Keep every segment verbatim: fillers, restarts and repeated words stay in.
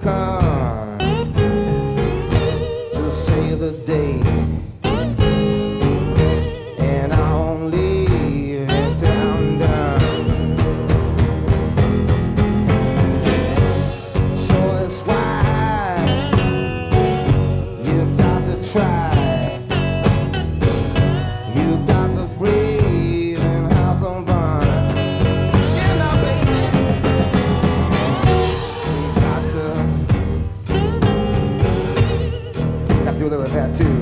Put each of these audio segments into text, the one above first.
come to save the day. And I won't leave until I'm done. So that's why you got to try. You got to breathe and have some fun. You know, baby, you got to, got to do a little of that too.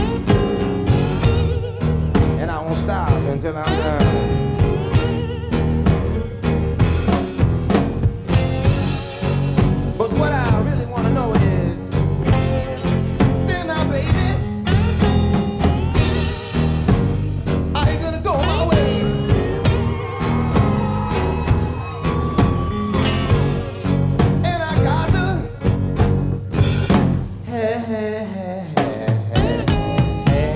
And I won't stop until I'm done. But what I really want to know is, say now, baby, are you gonna go my way? And I got to, hey, hey, hey, hey, hey, hey.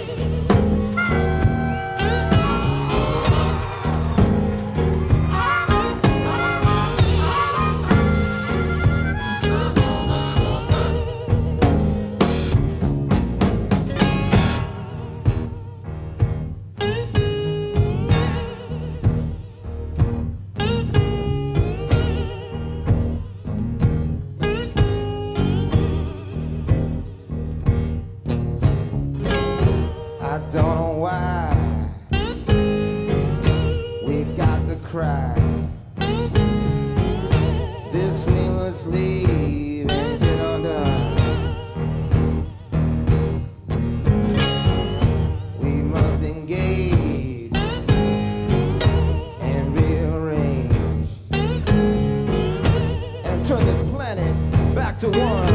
I don't know why we got to cry. This we must leave and get undone. We must engage and rearrange and turn this planet back to one.